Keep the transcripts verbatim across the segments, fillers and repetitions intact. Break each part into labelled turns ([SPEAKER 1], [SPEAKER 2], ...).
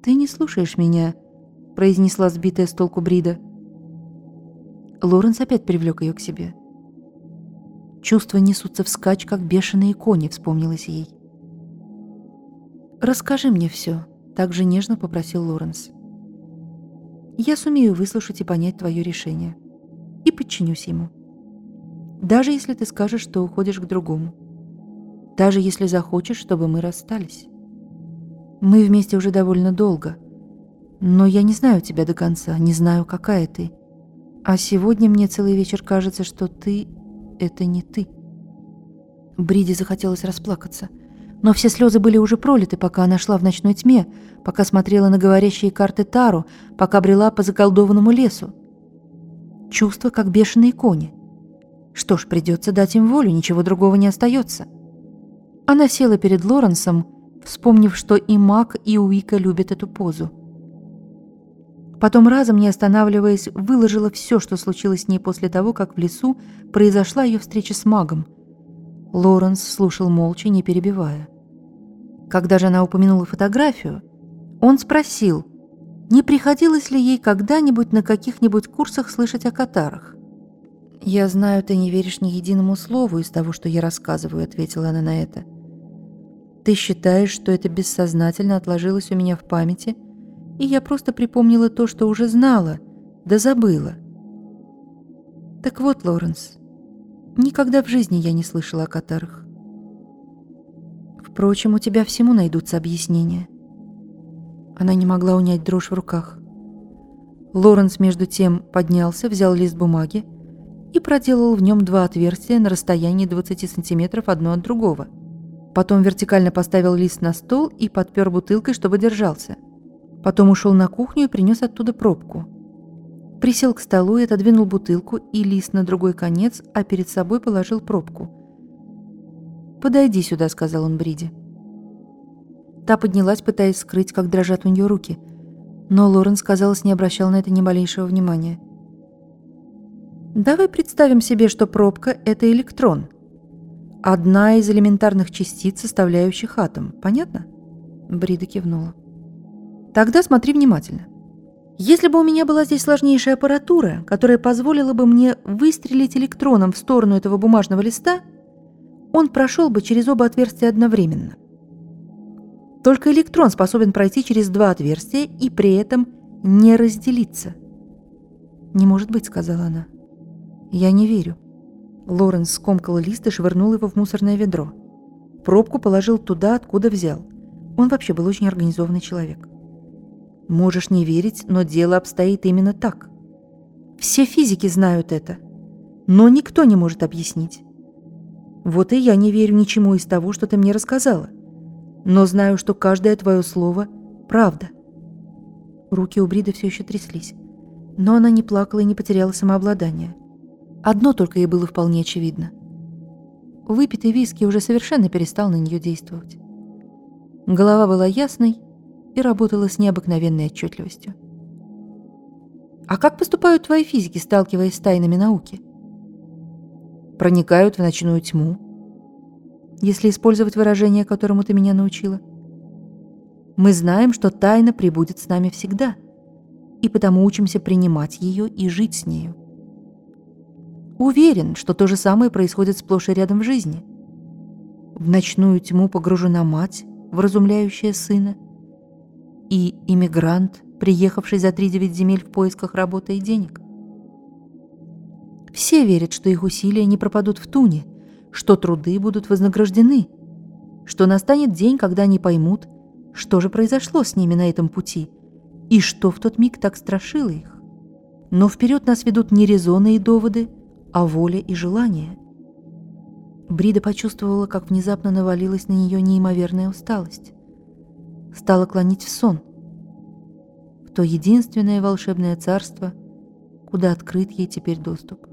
[SPEAKER 1] «Ты не слушаешь меня», — произнесла сбитая с толку Брида. Лоренс опять привлек ее к себе. Чувства несутся вскачь, как бешеные кони, вспомнилось ей. «Расскажи мне все», — так же нежно попросил Лоренс. «Я сумею выслушать и понять твое решение. И подчинюсь ему. Даже если ты скажешь, что уходишь к другому. Даже если захочешь, чтобы мы расстались. Мы вместе уже довольно долго. Но я не знаю тебя до конца, не знаю, какая ты. А сегодня мне целый вечер кажется, что ты — это не ты». Бриде захотелось расплакаться. Но все слезы были уже пролиты, пока она шла в ночной тьме, пока смотрела на говорящие карты Таро, пока брела по заколдованному лесу. Чувства, как бешеные кони. Что ж, придется дать им волю, ничего другого не остается. Она села перед Лоренсом, вспомнив, что и Мак, и Уика любят эту позу. Потом, разом не останавливаясь, выложила все, что случилось с ней после того, как в лесу произошла ее встреча с магом. Лоренс слушал молча, не перебивая. Когда же она упомянула фотографию, он спросил, не приходилось ли ей когда-нибудь на каких-нибудь курсах слышать о катарах. «Я знаю, ты не веришь ни единому слову из того, что я рассказываю», — ответила она на это. «Ты считаешь, что это бессознательно отложилось у меня в памяти, и я просто припомнила то, что уже знала, да забыла. Так вот, Лоренс, никогда в жизни я не слышала о катарах. Впрочем, у тебя всему найдутся объяснения». Она не могла унять дрожь в руках. Лоренс, между тем, поднялся, взял лист бумаги и проделал в нем два отверстия на расстоянии двадцати сантиметров одно от другого. Потом вертикально поставил лист на стол и подпер бутылкой, чтобы держался. Потом ушел на кухню и принес оттуда пробку. Присел к столу и отодвинул бутылку и лист на другой конец, а перед собой положил пробку. «Подойди сюда», — сказал он Бриде. Та поднялась, пытаясь скрыть, как дрожат у нее руки. Но Лоренс, казалось, не обращал на это ни малейшего внимания. «Давай представим себе, что пробка — это электрон. Одна из элементарных частиц, составляющих атом. Понятно?» Брида кивнула. «Тогда смотри внимательно. Если бы у меня была здесь сложнейшая аппаратура, которая позволила бы мне выстрелить электроном в сторону этого бумажного листа, он прошел бы через оба отверстия одновременно. Только электрон способен пройти через два отверстия и при этом не разделиться». «Не может быть», — сказала она. «Я не верю». Лоренс скомкал лист и швырнул его в мусорное ведро. Пробку положил туда, откуда взял. Он вообще был очень организованный человек. «Можешь не верить, но дело обстоит именно так. Все физики знают это, но никто не может объяснить. Вот и я не верю ничему из того, что ты мне рассказала, но знаю, что каждое твое слово — правда». Руки у Бриды все еще тряслись, но она не плакала и не потеряла самообладание. Одно только ей было вполне очевидно. Выпитый виски уже совершенно перестал на нее действовать. Голова была ясной и работала с необыкновенной отчетливостью. «А как поступают твои физики, сталкиваясь с тайнами науки?» «Проникают в ночную тьму, если использовать выражение, которому ты меня научила. Мы знаем, что тайна пребудет с нами всегда, и потому учимся принимать ее и жить с нею. Уверен, что то же самое происходит сплошь и рядом в жизни. В ночную тьму погружена мать, вразумляющая сына, и иммигрант, приехавший за тридевять земель в поисках работы и денег. Все верят, что их усилия не пропадут в туне, что труды будут вознаграждены, что настанет день, когда они поймут, что же произошло с ними на этом пути и что в тот миг так страшило их. Но вперед нас ведут не резоны и доводы, а воля и желание». Брида почувствовала, как внезапно навалилась на нее неимоверная усталость. Стала клонить в сон, в то единственное волшебное царство, куда открыт ей теперь доступ.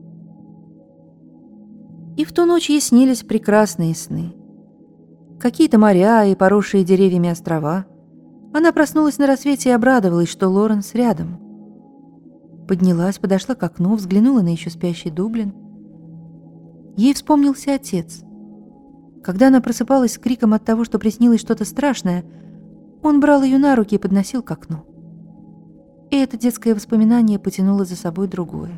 [SPEAKER 1] И в ту ночь ей снились прекрасные сны. Какие-то моря и поросшие деревьями острова. Она проснулась на рассвете и обрадовалась, что Лоренс рядом. Поднялась, подошла к окну, взглянула на еще спящий Дублин. Ей вспомнился отец. Когда она просыпалась с криком от того, что приснилось что-то страшное, Он брал ее на руки и подносил к окну. И это детское воспоминание потянуло за собой другое.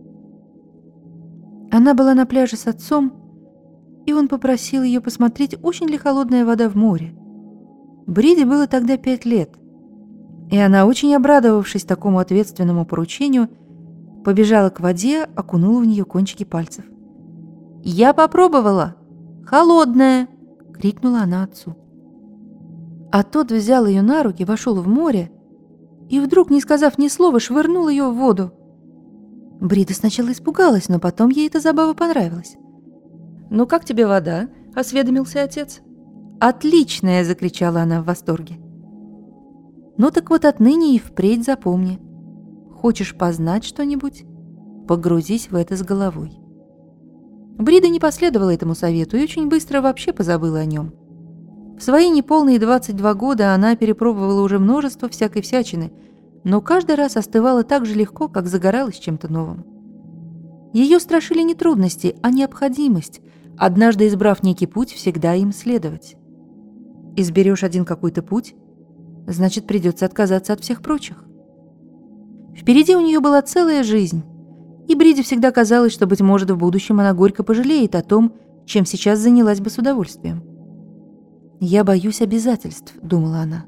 [SPEAKER 1] Она была на пляже с отцом, и он попросил ее посмотреть, очень ли холодная вода в море. Бриди было тогда пять лет, и она, очень обрадовавшись такому ответственному поручению, побежала к воде, окунула в нее кончики пальцев. «Я попробовала! Холодная!» — крикнула она отцу. А тот взял ее на руки, вошел в море и вдруг, не сказав ни слова, швырнул ее в воду. Брида сначала испугалась, но потом ей эта забава понравилась. «Ну как тебе вода?» — осведомился отец. «Отличная!» — закричала она в восторге. «Ну так вот отныне и впредь запомни. Хочешь познать что-нибудь? Погрузись в это с головой». Брида не последовала этому совету и очень быстро вообще позабыла о нем. В свои неполные двадцать два года она перепробовала уже множество всякой всячины, но каждый раз остывала так же легко, как загоралась чем-то новым. Ее страшили не трудности, а необходимость, однажды избрав некий путь, всегда им следовать. Изберешь один какой-то путь, значит, придется отказаться от всех прочих. Впереди у нее была целая жизнь, и Бриде всегда казалось, что, быть может, в будущем она горько пожалеет о том, чем сейчас занялась бы с удовольствием. «Я боюсь обязательств», — думала она.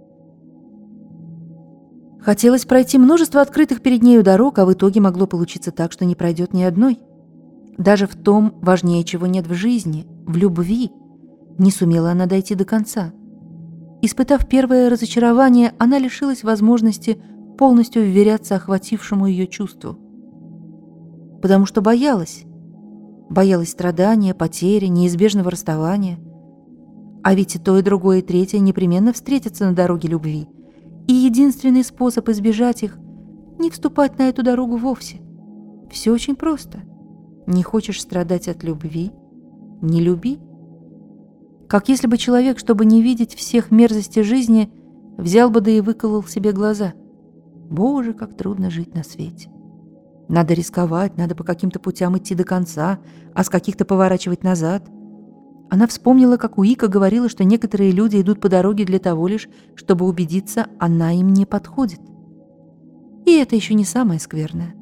[SPEAKER 1] Хотелось пройти множество открытых перед нею дорог, а в итоге могло получиться так, что не пройдет ни одной. Даже в том, важнее чего нет в жизни, в любви, не сумела она дойти до конца. Испытав первое разочарование, она лишилась возможности полностью вверяться охватившему ее чувству. Потому что боялась. Боялась страдания, потери, неизбежного расставания. А ведь и то, и другое, и третье непременно встретятся на дороге любви. И единственный способ избежать их — не вступать на эту дорогу вовсе. Все очень просто. Не хочешь страдать от любви — не люби. Как если бы человек, чтобы не видеть всех мерзостей жизни, взял бы да и выколол себе глаза. Боже, как трудно жить на свете. Надо рисковать, надо по каким-то путям идти до конца, а с каких-то поворачивать назад. Она вспомнила, как Уика говорила, что некоторые люди идут по дороге для того лишь, чтобы убедиться, она им не подходит. И это еще не самое скверное.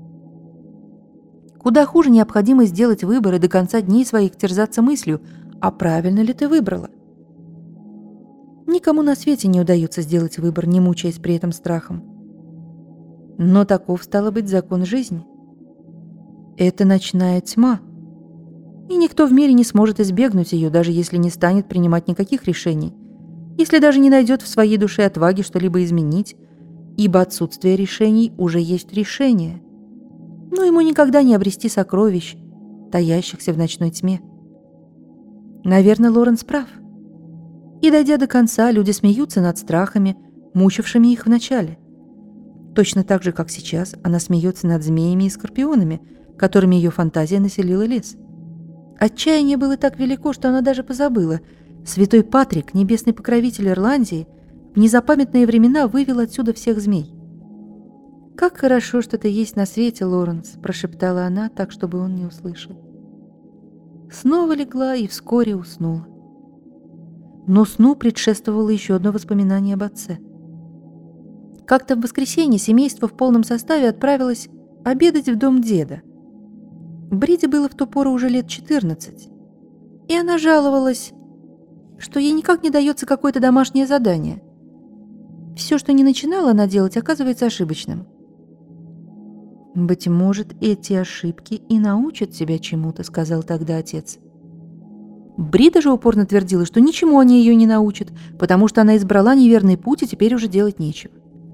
[SPEAKER 1] Куда хуже необходимо сделать выбор и до конца дней своих терзаться мыслью, а правильно ли ты выбрала? Никому на свете не удается сделать выбор, не мучаясь при этом страхом. Но таков, стало быть, закон жизни. Это ночная тьма. И никто в мире не сможет избегнуть ее, даже если не станет принимать никаких решений, если даже не найдет в своей душе отваги что-либо изменить, ибо отсутствие решений уже есть решение. Но ему никогда не обрести сокровищ, таящихся в ночной тьме. Наверное, Лоренс прав. И, дойдя до конца, люди смеются над страхами, мучившими их вначале. Точно так же, как сейчас, она смеется над змеями и скорпионами, которыми ее фантазия населила лес. Отчаяние было так велико, что она даже позабыла. Святой Патрик, небесный покровитель Ирландии, в незапамятные времена вывел отсюда всех змей. «Как хорошо, что ты есть на свете, Лоренс», — прошептала она, так, чтобы он не услышал. Снова легла и вскоре уснула. Но сну предшествовало еще одно воспоминание об отце. Как-то в воскресенье семейство в полном составе отправилось обедать в дом деда. Бриде было в ту пору уже лет четырнадцать, и она жаловалась, что ей никак не дается какое-то домашнее задание. Все, что не начинала она делать, оказывается ошибочным. «Быть может, эти ошибки и научат тебя чему-то», — сказал тогда отец. Брида же упорно твердила, что ничему они ее не научат, потому что она избрала неверный путь, и теперь уже делать нечего.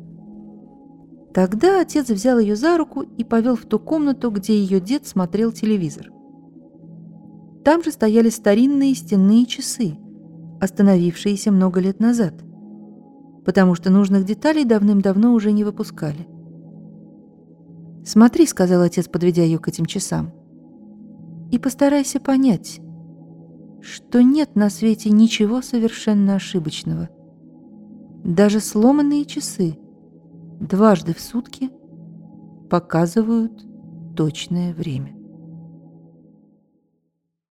[SPEAKER 1] Тогда отец взял ее за руку и повел в ту комнату, где ее дед смотрел телевизор. Там же стояли старинные стенные часы, остановившиеся много лет назад, потому что нужных деталей давным-давно уже не выпускали. «Смотри», — сказал отец, подведя ее к этим часам, «и постарайся понять, что нет на свете ничего совершенно ошибочного. Даже сломанные часы дважды в сутки показывают точное время».